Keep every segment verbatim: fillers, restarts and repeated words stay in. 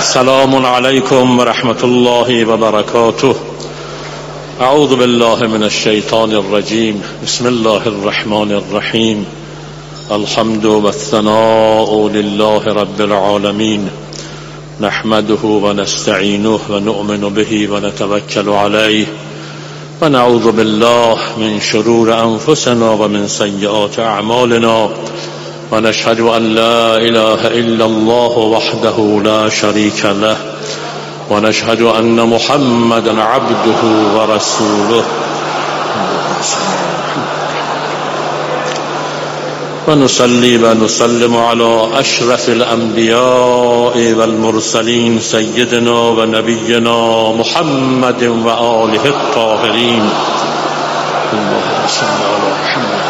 سلام علیکم و رحمت الله و برکاته. اعوذ بالله من الشیطان الرجیم. بسم الله الرحمن الرحیم. الحمد و الثناء لله رب العالمین، نحمده و نستعینه و نؤمن به و نتوکل علیه و نعوذ بالله من شرور انفسنا و من سیئات اعمالنا و نشهد ان لا اله الا الله وحده لا شریک له و نشهد ان محمدا عبده و رسوله و نصلی و نسلم علی اشرف الانبیاء والمرسلین سیدنا و نبینا محمد و آله الطاهرین. اللهم صل علی محمد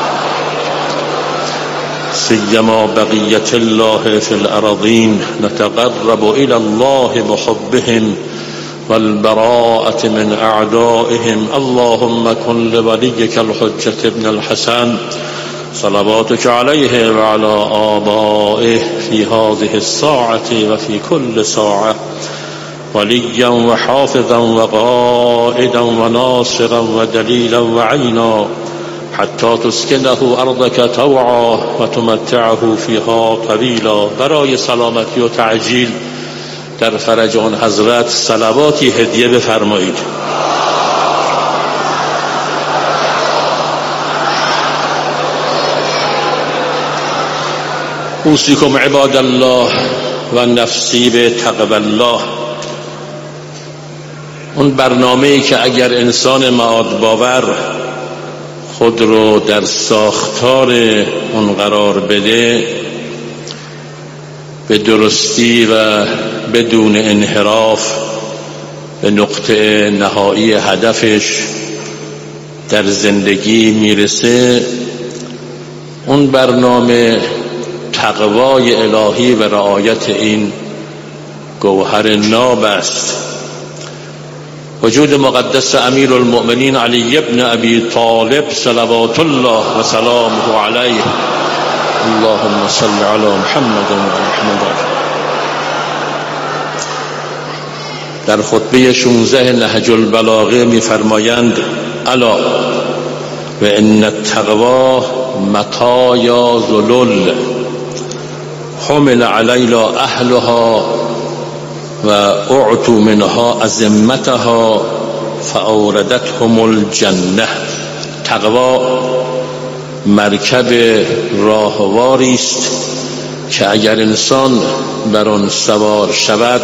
سیما بقیت الله فی الارضین، نتقرب الی الله بحبهم والبراءة من اعدائهم. اللهم كن لوليك الحجة ابن الحسن صلواتك عليه وعلى آبائه في هذه الساعة وفي كل ساعة وليا وحافظا وقائدا وناصرا ودليلا وعينا حتى تسكنه أرضك طوعا وتمتعه فيها طويلا. برای سلامتی و تعجیل در فرج آن حضرت صلواتی هدیه بفرمایید. اوصیکم عباد الله و نفسی به تقوی الله. اون برنامه‌ای که اگر انسان معاد باور خود رو در ساختار اون قرار بده، به درستی و بدون انحراف به نقطه نهایی هدفش در زندگی میرسه، اون برنامه تقوای الهی و رعایت این گوهر ناب است. وجود مقدس امیر المؤمنین علی ابن ابی طالب صلوات الله و سلامه علیه. اللهم صل علی محمد و محمد. در خطبه شانزده نهج البلاغه می‌فرمایند: الا و ان التقوا مطایا ذلل حمل علینا اهلها و اعطوا منها ازمتها فاوردتهم الجنه. تقوا مرکب راهواری است که اگر انسان بر آن سوار شود،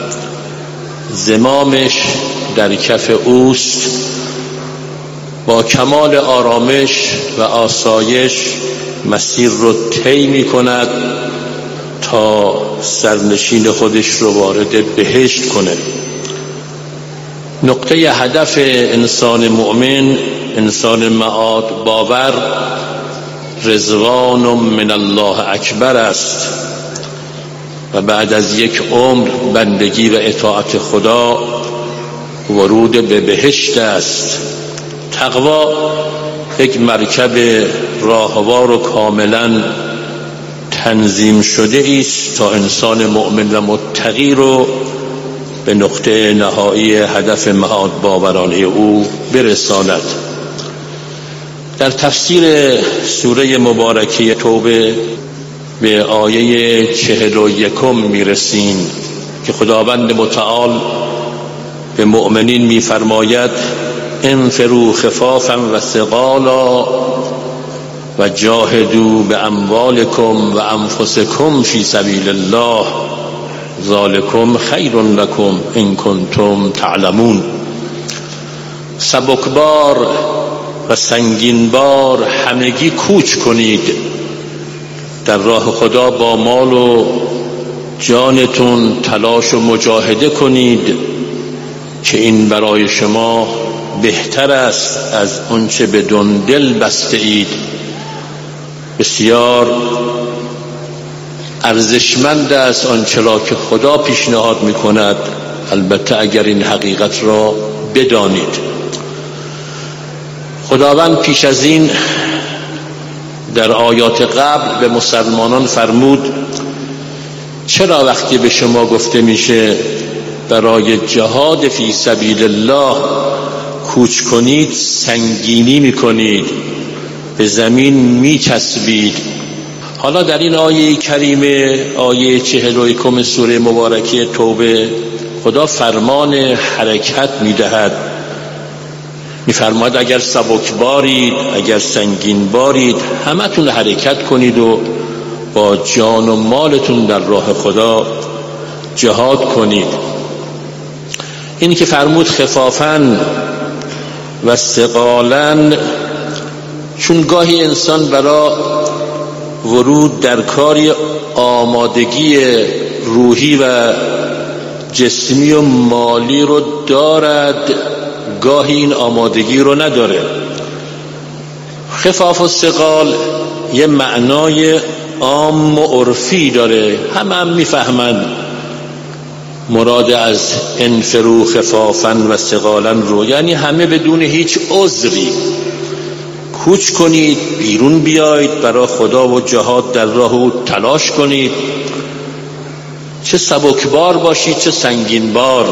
زمامش در کف اوست، با کمال آرامش و آسایش مسیر رو طی می کند تا سرنشین خودش رو وارد بهشت کنه. نقطه هدف انسان مؤمن، انسان معاد باور، رضوان من الله اکبر است و بعد از یک عمر بندگی و اطاعت خدا ورود به بهشت است. تقوا یک مرکب راهوار و کاملا تنظیم شده است تا انسان مؤمن و متقی رو به نقطه نهایی هدف معاد باورانه او برساند. در تفسیر سوره مبارکه توبه به آیه چهل و یکم میرسیم که خداوند متعال به مؤمنین میفرماید: انفروا خفافا و ثقالا و جاهدوا باموالکم و انفسکم فی سبیل الله ذالکم خیر لکم ان کنتم تعلمون. سبکبار و سنگینبار همگی کوچ کنید در راه خدا، با مال و جانتون تلاش و مجاهده کنید که این برای شما بهتر است از آنچه بدون دل بسته اید. بسیار ارزشمند است آنچه را که خدا پیشنهاد می کند، البته اگر این حقیقت را بدانید. خداوند پیش از این در آیات قبل به مسلمانان فرمود چرا وقتی به شما گفته میشه برای جهاد فی سبیل الله کوچ کنید سنگینی میکنید، به زمین میچسبید؟ حالا در این آیه کریمه، آیه چهل و یکم سوره مبارکه توبه، خدا فرمان حرکت میدهد. میفرماید اگر سبک بارید، اگر سنگین بارید، همتون حرکت کنید و با جان و مالتون در راه خدا جهاد کنید. این که فرمود خفافاً و ثقالاً، چون گاهی انسان برای ورود در کاری آمادگی روحی و جسمی و مالی رو دارد، گاهی این آمادگی رو نداره. خفاف و ثقال یه معنای عام و عرفی داره، همه هم میفهمند مراد از انفرو خفافا و ثقالا رو، یعنی همه بدون هیچ عذری کوچ کنید، بیرون بیایید، برای خدا و جهاد در راه او تلاش کنید، چه سبکبار باشید چه سنگین بار.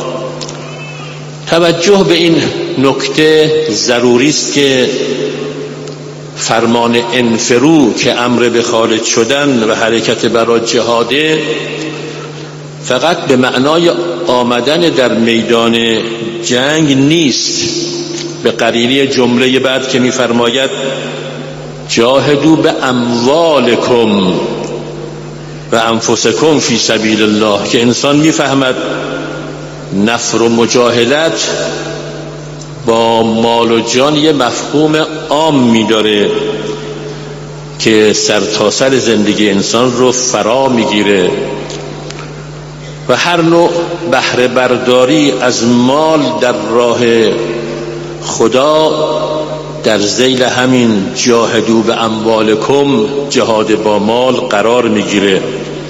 توجه به این نکته ضروری است که فرمان انفرو که امر به خارج شدن و حرکت برای جهاده فقط به معنای آمدن در میدان جنگ نیست، به قرینه جمله بعد که می‌فرماید جاهدوا به اموالکم و انفسکم فی سبیل الله، که انسان میفهمد نفر و مجاهدت با مال و جان یه مفهوم عام می‌داره که سرتاسر زندگی انسان رو فرا میگیره و هر نوع بهره برداری از مال در راه خدا در ذیل همین جاهدوا به اموالکم، جهاد با مال، قرار میگیره.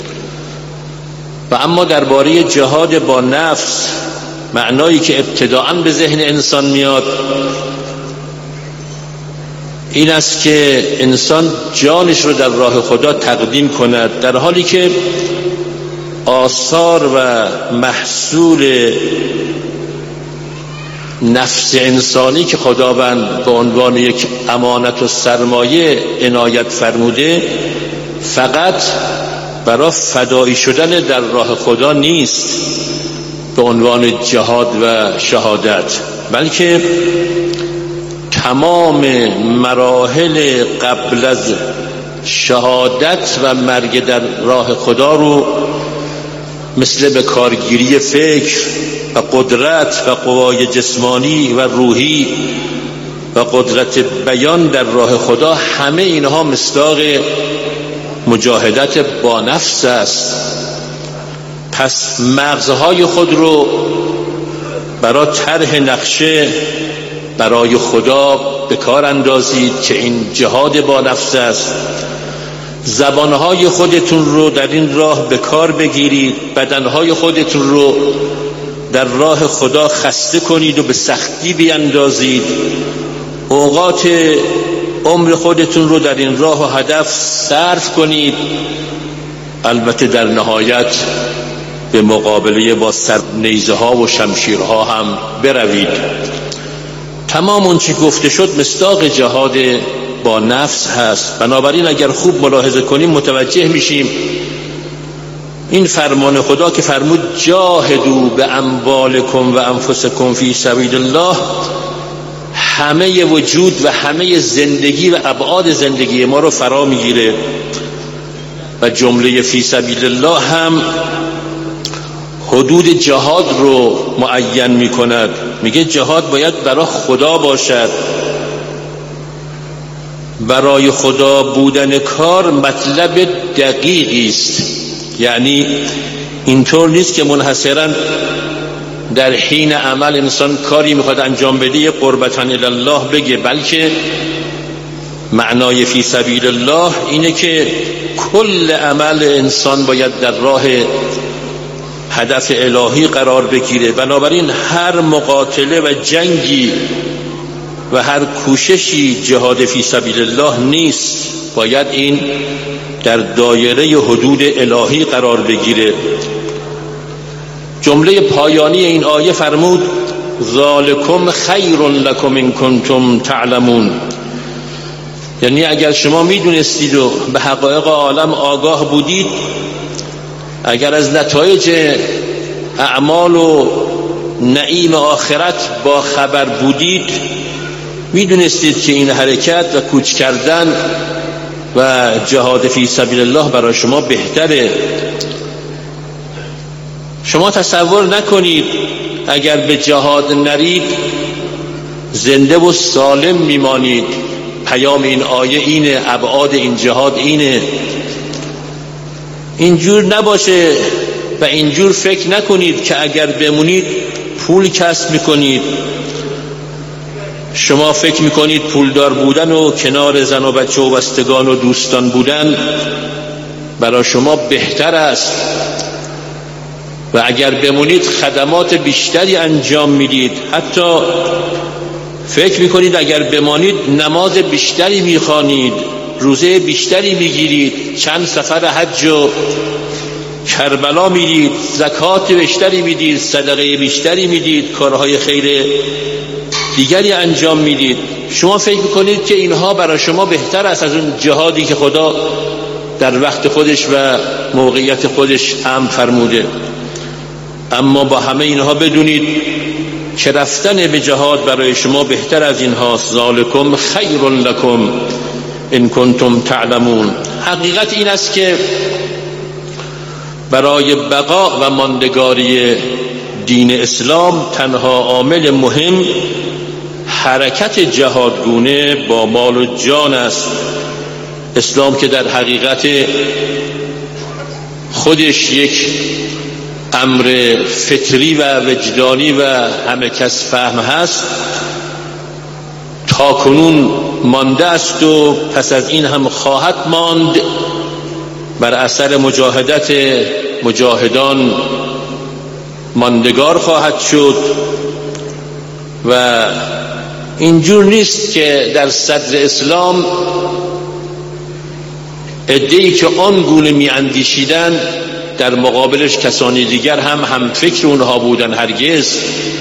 و اما درباره جهاد با نفس، معنایی که ابتداءً به ذهن انسان میاد این است که انسان جانش رو در راه خدا تقدیم کند، در حالی که آثار و محصول نفس انسانی که خداوند به عنوان یک امانت و سرمایه عنایت فرموده فقط برای فدایی شدن در راه خدا نیست به عنوان جهاد و شهادت، بلکه تمام مراحل قبل از شهادت و مرگ در راه خدا رو مثل به کارگیری فکر و قدرت و قوای جسمانی و روحی و قدرت بیان در راه خدا، همه اینها مصداق مجاهدت با نفس است. پس مغزهای خود رو برای طرح نقشه برای خدا به کار اندازید که این جهاد با نفس است. زبانهای خودتون رو در این راه به کار بگیرید، بدنهای خودتون رو در راه خدا خسته کنید و به سختی بیاندازید، اوقات عمر خودتون رو در این راه و هدف صرف کنید، البته در نهایت به مقابله با سرنیزه ها و شمشیرها هم بروید. تمام اون چی گفته شد مصداق جهاد با نفس هست. بنابراین اگر خوب ملاحظه کنیم متوجه میشیم این فرمان خدا که فرمود جاهدوا به اموالکم و انفسکم فی سبیل الله، همه وجود و همه زندگی و ابعاد زندگی ما رو فرا میگیره و جمله فی سبیل الله هم حدود جهاد رو معین میکند. میگه جهاد باید برای خدا باشد. برای خدا بودن کار مطلب دقیقی است، یعنی اینطور نیست که منحصراً در حین عمل انسان کاری میخواد انجام بده قربتاً الی الله بگه، بلکه معنای فی سبیل الله اینه که کل عمل انسان باید در راه هدف الهی قرار بگیره. بنابراین هر مقاتله و جنگی و هر کوششی جهاد فی سبیل الله نیست، باید این در دایره حدود الهی قرار بگیره. جمله پایانی این آیه فرمود ذالکم خیر لکم ان کنتم تعلمون، یعنی اگر شما میدونستید و به حقایق عالم آگاه بودید، اگر از نتایج اعمال و نعیم آخرت با خبر بودید، میدونستید که این حرکت و کوچ کردن و جهاد فی سبیل الله برای شما بهتره. شما تصور نکنید اگر به جهاد نرید زنده و سالم میمانید. پیام این آیه اینه، ابعاد این جهاد اینه. اینجور نباشه و اینجور فکر نکنید که اگر بمونید پول کسب میکنید. شما فکر میکنید پولدار بودن و کنار زن و بچه و بستگان و دوستان بودن برای شما بهتر است و اگر بمونید خدمات بیشتری انجام میدید. حتی فکر میکنید اگر بمانید نماز بیشتری میخوانید، روزه بیشتری میگیرید، چند سفر حج و کربلا میدید، زکات بیشتری میدید، صدقه بیشتری میدید، کارهای خیر دیگری انجام میدید. شما فکر میکنید که اینها برای شما بهتر است از اون جهادی که خدا در وقت خودش و موقعیت خودش امر فرموده. اما با همه اینها بدونید که رفتن به جهاد برای شما بهتر از این هاست. ذالکم خیر لکم ان کنتم تعلمون. حقیقت این است که برای بقا و ماندگاری دین اسلام تنها عامل مهم حرکت جهادگونه با مال و جان است. اسلام که در حقیقت خودش یک امر فطری و وجدانی و همه کس فهم هست، تا کنون مانده است و پس از این هم خواهد ماند. بر اثر مجاهدت مجاهدان ماندگار خواهد شد و اینجور نیست که در صدر اسلام عده‌ای که آن گونه می اندیشیدن در مقابلش کسانی دیگر هم هم فکر اونها بودن. هرگز.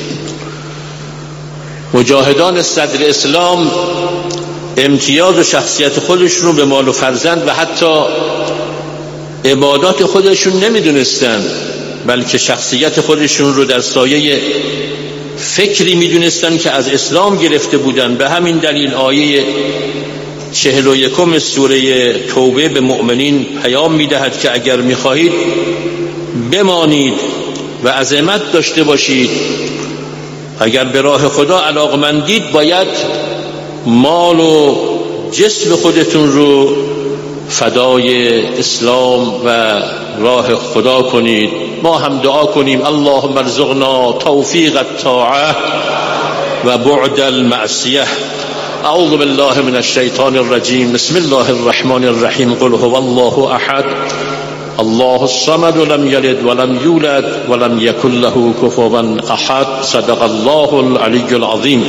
مجاهدان صدر اسلام امتیاز و شخصیت خودشون رو به مال و فرزند و حتی عبادات خودشون نمیدونستن، بلکه شخصیت خودشون رو در سایه فکری میدونستن که از اسلام گرفته بودن. به همین دلیل آیه چهل و یکم سوره توبه به مؤمنین پیام میدهد که اگر میخواهید بمانید و عزیمت داشته باشید، اگر به راه خدا علاقمندید، باید مال و جسم خودتون رو فدای اسلام و راه خدا کنید. ما هم دعا کنیم اللهم ارزقنا توفیق الطاعه و بعد المعصیه. اعوذ بالله من الشیطان الرجیم. بسم الله الرحمن الرحیم. قل هو الله احد الله الصمد لم یلد ولم یولد ولم یکن له کفوا احد. صدق الله العلی العظیم.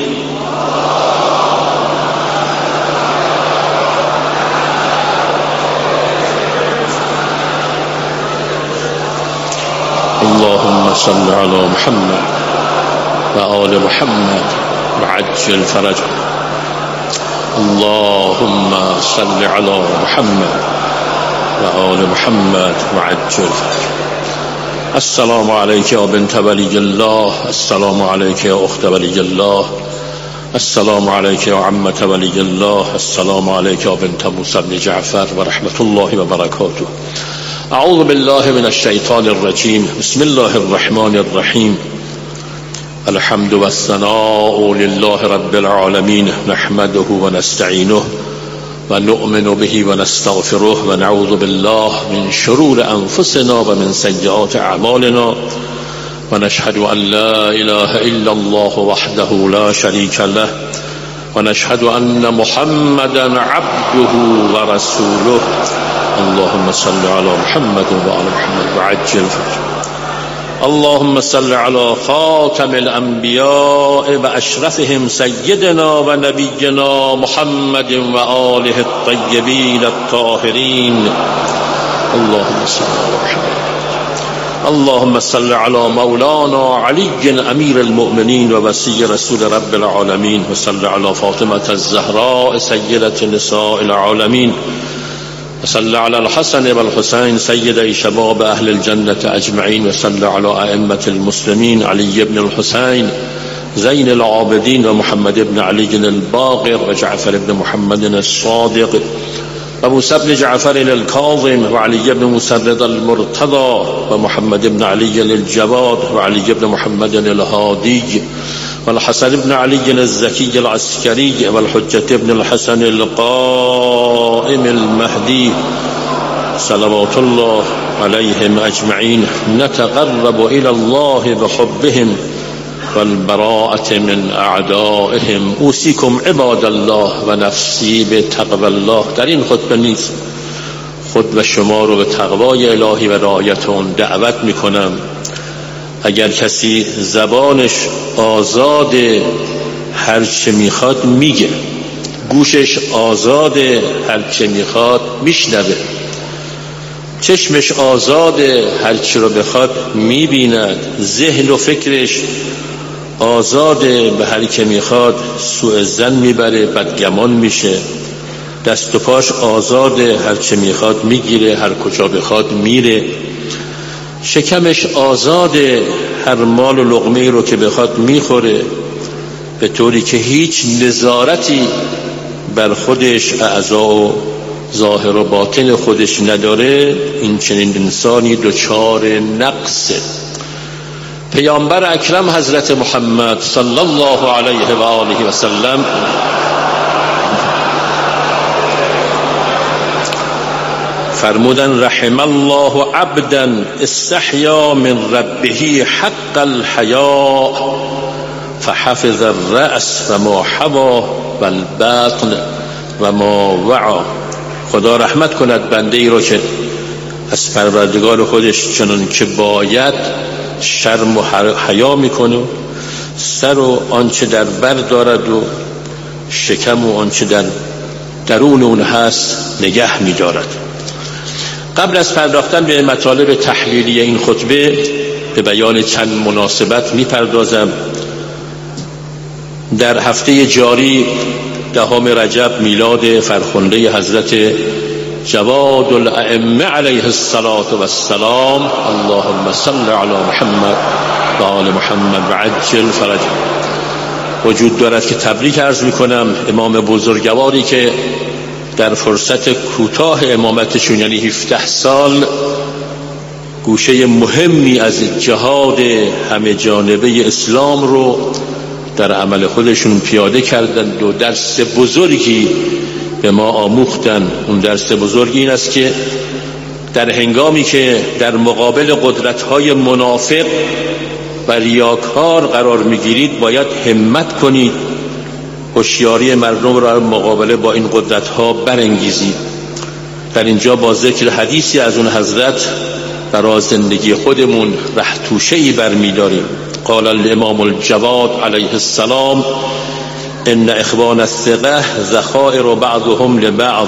اللهم صل على محمد و آل محمد و عجل فرجه. اللهم صل على محمد و آل محمد و عجل فرجه. السلام عليك يا بنت ولي الله، السلام عليك يا أخت ولي الله، السلام عليك يا عمة ولي الله، السلام عليك يا بنت موسى بن جعفر ورحمة الله وبركاته. أعوذ بالله من الشيطان الرجيم. بسم الله الرحمن الرحيم. الحمد والثناء لله رب العالمين، نحمده ونستعينه ونؤمن به ونستغفره ونعوذ بالله من شرور أنفسنا ومن سيئات أعمالنا ونشهد أن لا إله إلا الله وحده لا شريك له ونشهد أن محمدا عبده ورسوله. اللهم صل على محمد وعلى محمد وعجل فرجه. اللهم صل على خاتم الانبیاء و اشرفهم سیدنا و نبینا محمد و آله الطیبین الطاهرین. اللهم صل على محمد. اللهم صل على مولانا علي امير المؤمنين ووصي رسول رب العالمين، وصل على فاطمة الزهراء سيدة نساء العالمين، وصل على الحسن والحسين سيدي شباب أهل الجنة أجمعين، وصل على أئمة المسلمين علي بن الحسين زين العابدين ومحمد بن علي الباقر وجعفر بن محمد الصادق وموسى بن جعفر الكاظم وعلي بن مسدد المرتضى ومحمد بن علي الجواد وعلي بن محمد الهادي والحسن بن علي الزكي العسكري والحجة بن الحسن القائم المهدي صلوات الله عليهم أجمعين. نتقرب إلى الله بحبهم والبراءة من أعدائهم. أوصيكم عباد الله و نفسی به تقوی الله. در این خطبه نیز خود و شما رو به تقوای الهی و رعایت آن دعوت میکنم. اگر کسی زبانش آزاد هر چه میخواد میگه، گوشش آزاد هر چه میخواد میشنوه، چشمش آزاد هر چه رو بخواد میبیند، ذهن و فکرش آزاده به هر که میخواد سوء ظن میبره، بدگمان میشه، دست و پاش آزاده هر چه میخواد میگیره، هر کجا بخواد میره، شکمش آزاده هر مال و لقمه رو که بخواد میخوره، به طوری که هیچ نظارتی بر خودش، اعضا و ظاهر و باطن خودش نداره. این چنین انسانی دچار نقصه. پیامبر اکرم حضرت محمد صلی الله علیه و آله و سلم فرمودن رحم الله عبدا استحیا من ربه حق الحیاء فحفظ الرأس و ما حوا و البطن و ما وعا. خدا رحمت کند بنده ای رو که از پروردگار خودش چنان که باید شرم و حیا میکنه، سر و آنچه در بر دارد و شکم و آنچه در درون اون هست نگه میدارد. قبل از پرداختن به مطالب تحلیلی این خطبه به بیان چند مناسبت میپردازم. در هفته جاری دهم رجب میلاد فرخنده حضرت جواد الائمه علیه الصلاة والسلام، اللهم صل علی محمد و آل محمد و عجل فرج، وجود دارد که تبریک عرض میکنم. امام بزرگواری که در فرصت کوتاه امامتشون یعنی هفده سال گوشه مهمی از جهاد همه جانبه اسلام رو در عمل خودشون پیاده کردند و درس بزرگی به ما آموختن. اون درس بزرگ این است که در هنگامی که در مقابل قدرت‌های منافق و ریاکار قرار می‌گیرید باید همت کنید، هوشیاری مردم را مقابله با این قدرت‌ها برانگیزید. در اینجا با ذکر حدیثی از اون حضرت برای زندگی خودمون ره توشه‌ای برمی‌داریم. قال الامام الجواد علیه السلام ان اخوان الثقه ذخائر بعضهم لبعض.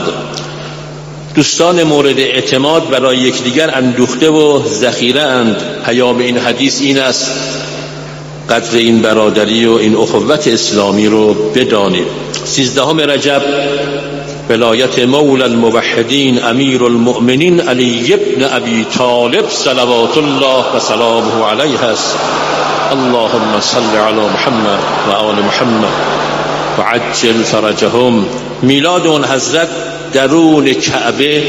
دوستان مورد اعتماد برای یکدیگر اندوخته و ذخیره اند. پیام این حدیث این است قدر این برادری و این اخوت اسلامی رو بدانید. سیزدهم رجب ولایت مولا الموحدین امیر المؤمنین علی ابن ابی طالب صلوات الله و سلامه علیه است. اللهم صل علی محمد و آل محمد و عجل فرجهم. میلاد اون حضرت درون کعبه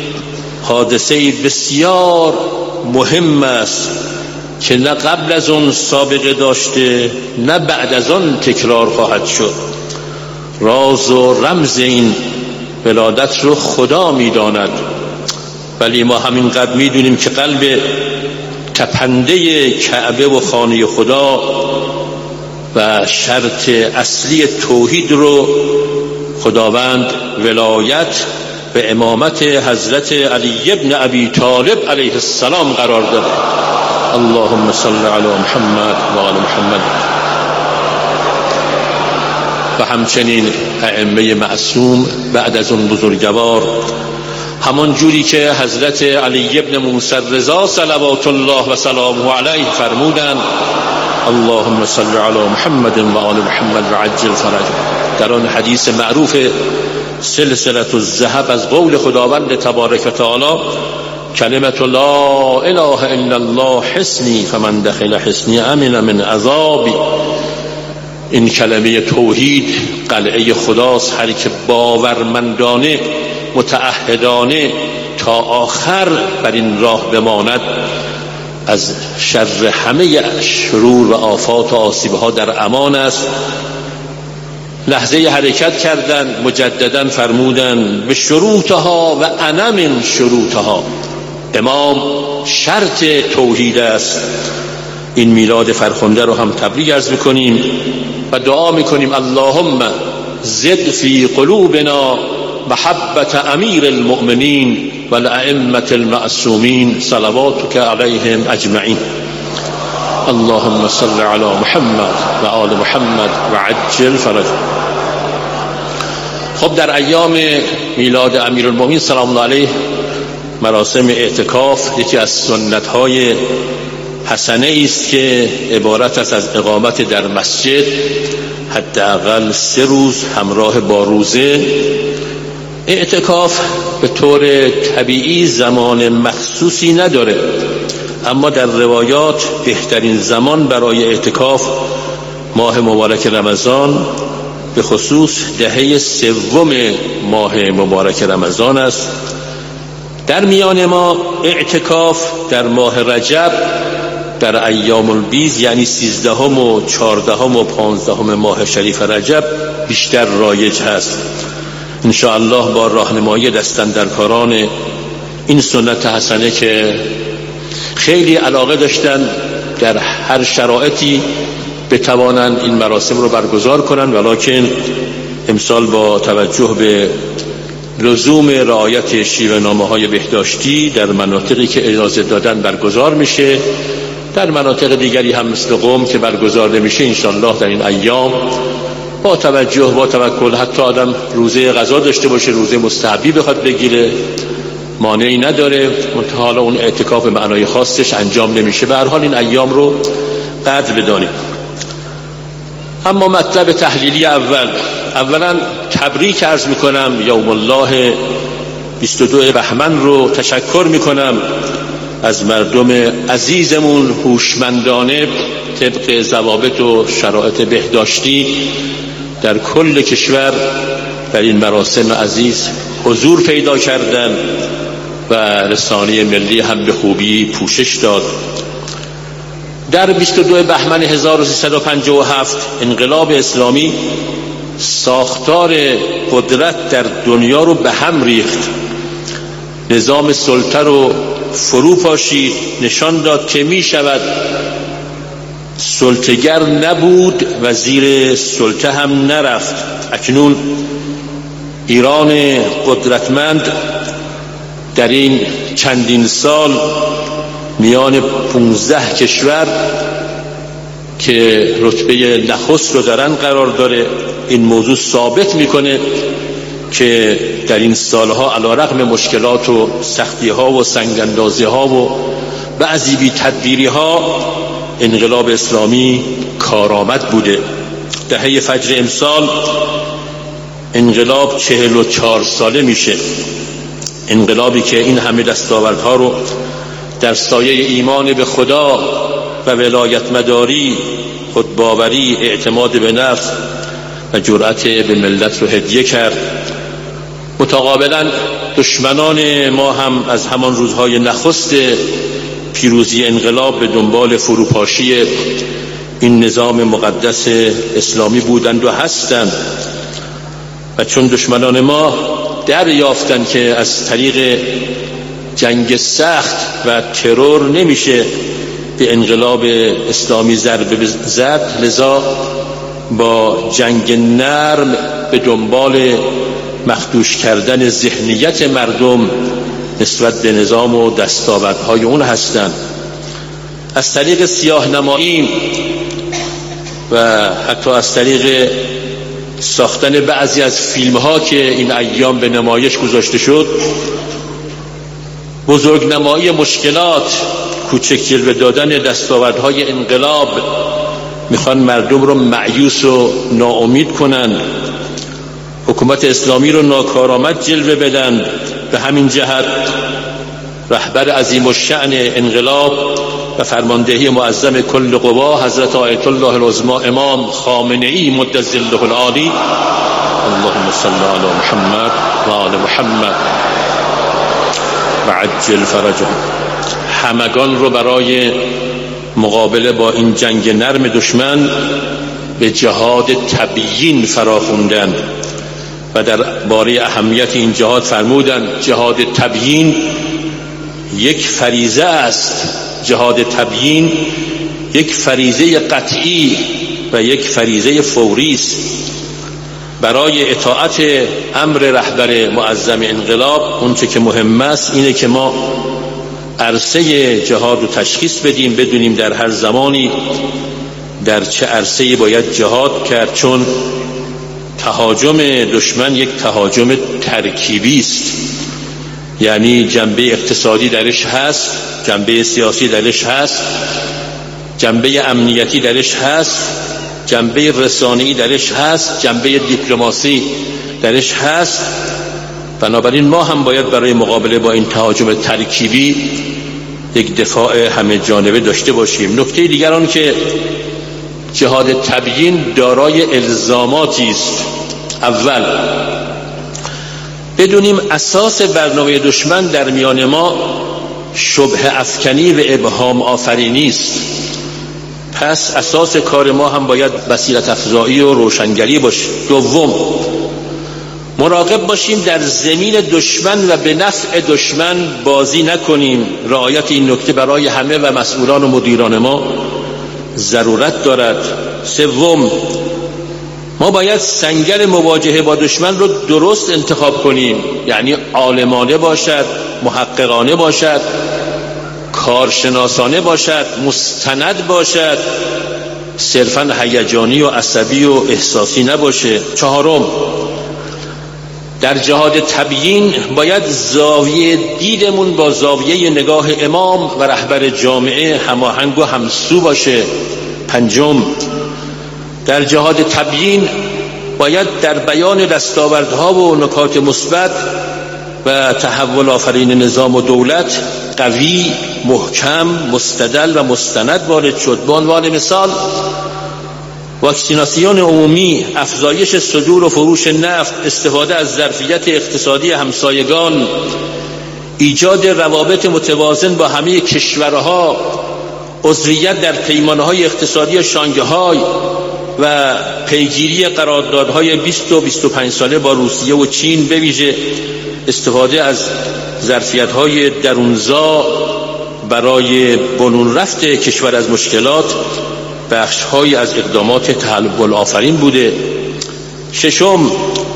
حادثه بسیار مهم است که نه قبل از اون سابقه داشته نه بعد از اون تکرار خواهد شد. راز و رمز این ولادت رو خدا میداند، ولی ما همینقدر میدونیم که قلب تپنده کعبه و خانه خدا و شرط اصلی توحید رو خداوند ولایت به امامت حضرت علی ابن ابی طالب علیه السلام قرار داده. اللهم صل علی محمد و آل محمد. و همچنین ائمه معصوم بعد از اون بزرگوار، همون جوری که حضرت علی ابن موسی رضا صلوات الله و سلامه علیه فرمودند اللهم صل علی محمد و آل محمد و عجل فرج. در آن حدیث معروف سلسله الذهب از قول خداوند تبارک و تعالی کلمت لا اله الا الله حصنی فمن دخل حصنی امن من عذابی. این کلمه توحید قلعه خداست، هر که باورمندانه متعهدانه تا آخر بر این راه بماند از شر همه شرور و آفات و آسیبها در امان است. لحظه حرکت کردند، مجددا فرمودند به شروطها و انا من شروطها. امام شرط توحید است. این میلاد فرخنده رو هم تبریک عرض میکنیم و دعا میکنیم اللهم زد فی قلوبنا محبت امیر المؤمنین و الائمه المعصومین صلواتک علیهم اجمعین. اللهم صل علی محمد و آل محمد و عجل فرج. خب در ایام میلاد امیرالمومنین سلام الله علیه مراسم اعتکاف یکی از سنت‌های حسنه است که عبارت است از اقامت در مسجد حداقل سه روز همراه با روزه. اعتکاف به طور طبیعی زمان مخصوصی نداره، اما در روایات بهترین زمان برای اعتکاف ماه مبارک رمضان، به خصوص دهه سوم ماه مبارک رمضان است. در میان ما اعتکاف در ماه رجب در ایام البیض یعنی سیزدهم و چهاردهم و پانزدهم ماه شریف رجب بیشتر رایج هست. انشاءالله با راهنمایی دستاندرکاران این سنت حسنه که خیلی علاقه داشتن در هر شرایطی بتوانند این مراسم رو برگزار کنند، ولکن امسال با توجه به لزوم رعایت شیوه‌نامه‌های بهداشتی در مناطقی که اجازه دادن برگزار میشه، در مناطق دیگری هم مثل قم که برگزار نمیشه انشالله در این ایام با توجه با توکل حتی آدم روزه غذا داشته باشه، روزه مستحبی بخواد بگیره مانعی نداره، منتها حالا اون اعتکاف به معنای خاصش انجام نمیشه. به هر حال این ایام رو قدر بدانیم. اما مطلب تحلیلی اول اولا تبریک عرض میکنم یوم الله بیست و دو بهمن رو تشکر میکنم از مردم عزیزمون هوشمندانه طبق ضوابط و شرایط بهداشتی در کل کشور در این مراسم عزیز حضور پیدا کردن و رسانه ملی هم به خوبی پوشش داد. در بیست و دو بهمن هزار و سیصد و پنجاه و هفت انقلاب اسلامی ساختار قدرت در دنیا رو به هم ریخت، نظام سلطه رو فرو پاشید، نشان داد که می شود سلطه‌گر نبود و زیر سلطه هم نرفت. اکنون ایران قدرتمند در این چندین سال میان پونزده کشور که رتبه نخست رو دارن قرار داره. این موضوع ثابت میکنه که در این سالها علیرغم مشکلات و سختی ها و سنگاندازی ها و بعضی بی تدبیری ها انقلاب اسلامی کارآمد بوده. دهه فجر امسال انقلاب چهل و چهار ساله میشه، انقلابی که این همه دستاوردها رو در سایه ایمان به خدا و ولایت مداری، خودباوری، اعتماد به نفس و جرأت به ملت رو هدیه کرد. متقابلا دشمنان ما هم از همان روزهای نخست پیروزی انقلاب به دنبال فروپاشی این نظام مقدس اسلامی بودند و هستند و چون دشمنان ما دریافتند که از طریق جنگ سخت و ترور نمیشه به انقلاب اسلامی ضربه زد، لذا با جنگ نرم به دنبال مخدوش کردن ذهنیت مردم نسبت به نظام و دستاوردهای اون هستند. از طریق سیاه نمایی و حتی از طریق ساختن بعضی از فیلم ها که این ایام به نمایش گذاشته شد، بزرگ نمایی مشکلات، کوچک جلوه دادن دستاوردهای انقلاب، میخوان مردم رو مایوس و ناامید کنن، حکومت اسلامی رو ناکارآمد جلوه بدن. به همین جهت رهبر عظیم الشأن انقلاب و فرماندهی معظم کل قوا حضرت آیت الله العظمی امام خامنه‌ای مد ظله العالی، اللهم صل علی محمد و آل محمد و عجل فرجهم، همگان رو برای مقابله با این جنگ نرم دشمن به جهاد تبیین فراخوندن و در باره اهمیت این جهاد فرمودند جهاد تبیین یک فریضه است. جهاد تبیین یک فریضه قطعی و یک فریضه فوری است. برای اطاعت امر رهبر معظم انقلاب اون چه که مهم است اینه که ما عرصه جهاد رو تشخیص بدیم، بدونیم در هر زمانی در چه عرصه‌ای باید جهاد کرد، چون تهاجم دشمن یک تهاجم ترکیبی است. یعنی جنبه اقتصادی درش هست، جنبه سیاسی درش هست، جنبه امنیتی درش هست، جنبه رسانه‌ای درش هست، جنبه دیپلماسی درش هست. بنابراین ما هم باید برای مقابله با این تهاجم ترکیبی یک دفاع همه جانبه داشته باشیم. نکته دیگر آن که جهاد تبیین دارای الزاماتی است. اول، بدونیم اساس برنامه دشمن در میان ما شبهه افکنی و ابهام آفرینی است. پس اساس کار ما هم باید بصیرت افزایی و روشنگری باشه. دوم، مراقب باشیم در زمین دشمن و به نفع دشمن بازی نکنیم. رعایت این نکته برای همه و مسئولان و مدیران ما ضرورت دارد. سوم، ما باید سنگر مواجهه با دشمن رو درست انتخاب کنیم، یعنی عالمانه باشد، محققانه باشد، کارشناسانه باشد، مستند باشد، صرفاً هیجانی و عصبی و احساسی نباشه. چهارم، در جهاد تبیین باید زاویه دیدمون با زاویه نگاه امام و رهبر جامعه هماهنگ و همسو باشه. پنجم، در جهاد تبیین باید در بیان دستاوردها و نکات مثبت و تحول آفرین نظام و دولت قوی، محکم، مستدل و مستند وارد شد. به عنوان مثال، واکسیناسیون عمومی، افزایش صدور و فروش نفت، استفاده از ظرفیت اقتصادی همسایگان، ایجاد روابط متوازن با همه کشورها، عضویت در پیمانه‌های اقتصادی شانگهای و پیگیری قراردادهای بیست و بیست و پنج ساله با روسیه و چین، به ویژه استفاده از ظرفیت‌های درونزا برای برون رفت کشور از مشکلات، بخش‌هایی از اقدامات تحول آفرین بوده. ششم،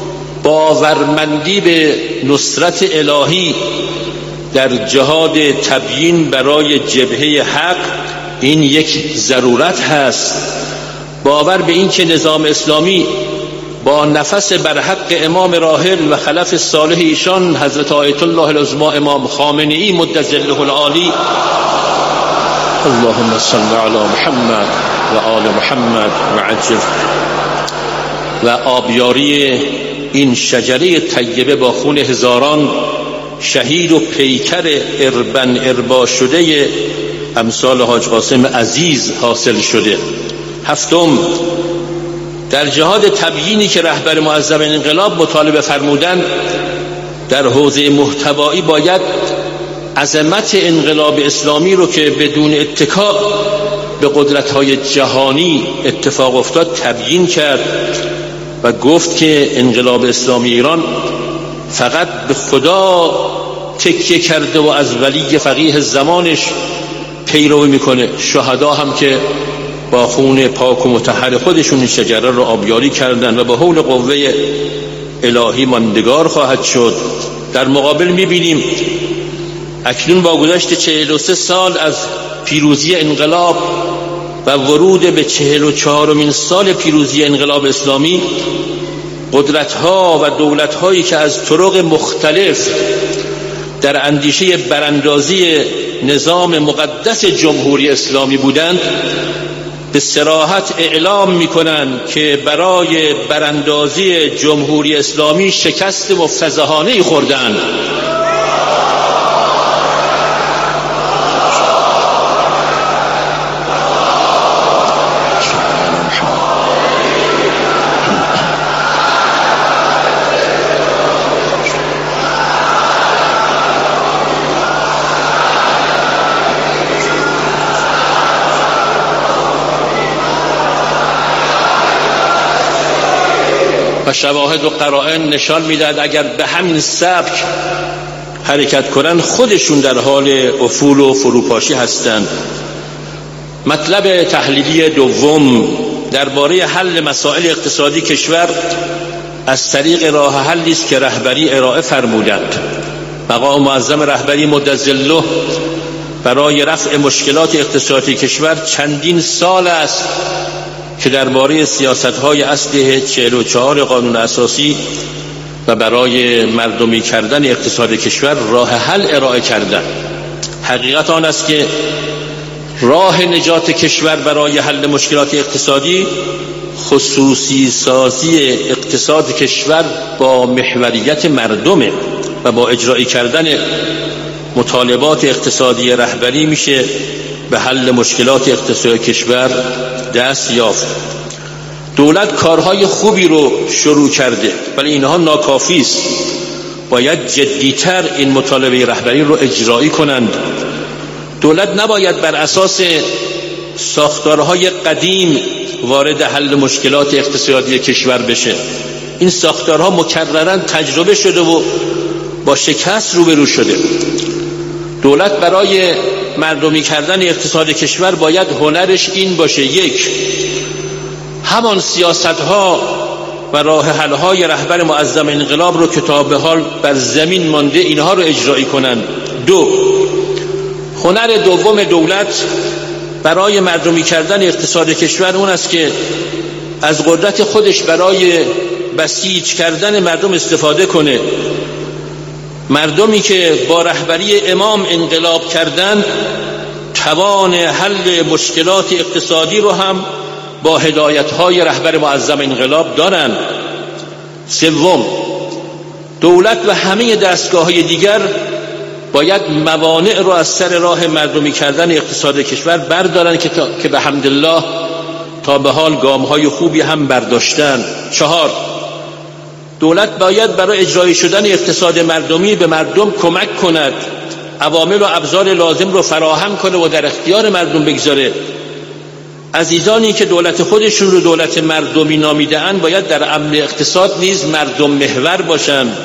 باورمندی به نصرت الهی در جهاد تبیین برای جبهه حق، این یک ضرورت هست. باور به این که نظام اسلامی با نفس بر حق امام راحل و خلف صالح ایشان حضرت آیت الله العظمی امام خامنه‌ای مد ظله العالی، اللهم صل علی محمد و آل محمد و عجل، و آبیاری این شجره طیبه با خون هزاران شهید و پیکر اربن اربا شده امثال حاج قاسم عزیز حاصل شده. هفتم، در جهاد تبیینی که رهبر معظم انقلاب مطالبه فرمودند، در حوزه محتوایی باید عظمت انقلاب اسلامی رو که بدون اتکا به قدرت‌های جهانی اتفاق افتاد تبیین کرد و گفت که انقلاب اسلامی ایران فقط به خدا تکیه کرده و از ولی فقیه زمانش پیروی میکنه. شهدا هم که با خون پاک و مطهر خودشون این شجره رو آبیاری کردن و با حول قوه الهی ماندگار خواهد شد. در مقابل میبینیم اکنون با گذشت چهل و سه سال از پیروزی انقلاب و ورود به چهل و چهارمین سال پیروزی انقلاب اسلامی، قدرت‌ها و دولت‌هایی که از طرق مختلف در اندیشه براندازی نظام مقدس جمهوری اسلامی بودند، به صراحت اعلام می‌کنند که برای براندازی جمهوری اسلامی شکست مفتضحانه‌ای خوردند. و شواهد و قرائن نشان میدهد اگر به همین سبک حرکت کنند خودشون در حال افول و فروپاشی هستند. مطلب تحلیلی دوم درباره حل مسائل اقتصادی کشور از طریق راه حلی است که رهبری ارائه فرمودند. مقام معظم رهبری مدظله برای رفع مشکلات اقتصادی کشور چندین سال است که درباره سیاست‌های اصلی چهل و چهار قانون اساسی و برای مردمی کردن اقتصاد کشور راه حل ارائه کردند. حقیقت آن است که راه نجات کشور برای حل مشکلات اقتصادی خصوصی سازی اقتصاد کشور با محوریت مردمه و با اجرایی کردن مطالبات اقتصادی رهبری میشه به حل مشکلات اقتصادی کشور دست یافت. دولت کارهای خوبی رو شروع کرده ولی اینها ناکافی است. باید جدیتر این مطالبه رهبری رو اجرایی کنند. دولت نباید بر اساس ساختارهای قدیم وارد حل مشکلات اقتصادی کشور بشه. این ساختارها مکرراً تجربه شده و با شکست روبرو شده. دولت برای مردمی کردن اقتصاد کشور باید هنرش این باشه: یک، همان سیاست‌ها و راه حل‌های رهبر معظم انقلاب رو که تا به حال بر زمین مانده اینها رو اجرایی کنند. دو، هنر دوم دولت برای مردمی کردن اقتصاد کشور اون است که از قدرت خودش برای بسیج کردن مردم استفاده کنه. مردمی که با رهبری امام انقلاب کردند توان حل مشکلات اقتصادی رو هم با هدایت‌های رهبر معظم انقلاب دارند. سوم، دولت و همه دستگاه‌های دیگر باید موانع رو از سر راه مردمی کردن اقتصاد کشور بردارن که تا که به حمدالله تا به حال گام‌های خوبی هم برداشتن. چهار، دولت باید برای اجرایی شدن اقتصاد مردمی به مردم کمک کند، عوامل و ابزار لازم رو فراهم کنه و در اختیار مردم بگذاره. عزیزانی که دولت خودشون رو دولت مردمی نامیده‌اند باید در امر اقتصاد نیز مردم محور باشند.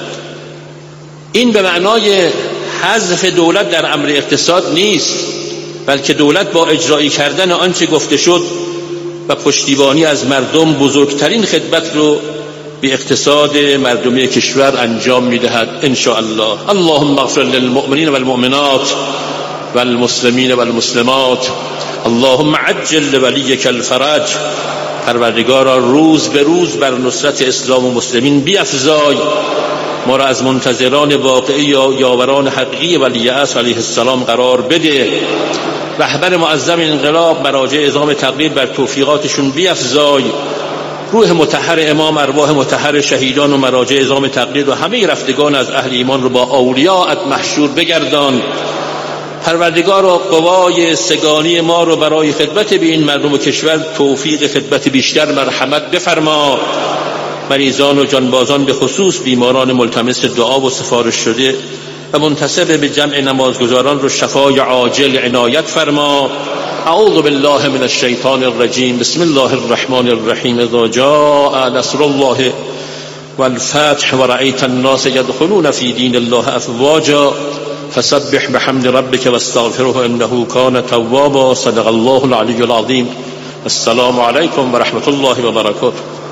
این به معنای حذف دولت در امر اقتصاد نیست، بلکه دولت با اجرایی کردن آنچه گفته شد و پشتیبانی از مردم بزرگترین خدمت رو به اقتصاد مردمی کشور انجام می‌دهد ان شاء الله. اللهم اغفر للمؤمنین والمؤمنات والمسلمین والمسلمات. اللهم عجل لولیک الفرج. پروردگارا روز به روز بر نصرت اسلام و مسلمین بیفزای. ما را از منتظران واقعی یا یاوران حقیقی ولی عصر علیه السلام قرار بده. رهبر معظم انقلاب مراجع اعظام تقدیر بر توفیقاتشون بیفزای. روح مطهر امام، ارواح مطهر شهیدان و مراجع اعظام تقدیر و همه رفتگان از اهل ایمان رو با اولیاءت محشور بگردان. پروردگار و قوای سگانی ما رو برای خدمت به این مردم و کشور توفیق خدمت بیشتر مرحمت بفرما. مریضان و جانبازان به خصوص بیماران ملتمس دعا و سفارش شده و منتصر به جمع نمازگزاران رو شفای عاجل عنایت فرما. اعوذ بالله من الشیطان الرجیم. بسم الله الرحمن الرحیم. اذا جاء نصر الله والفتح ورأيت الناس يدخلون في دين الله افواجا فسبح بحمد ربك واستغفره انه كان توابا. صدق الله العلی العظیم. السلام علیکم و رحمت الله و برکاته.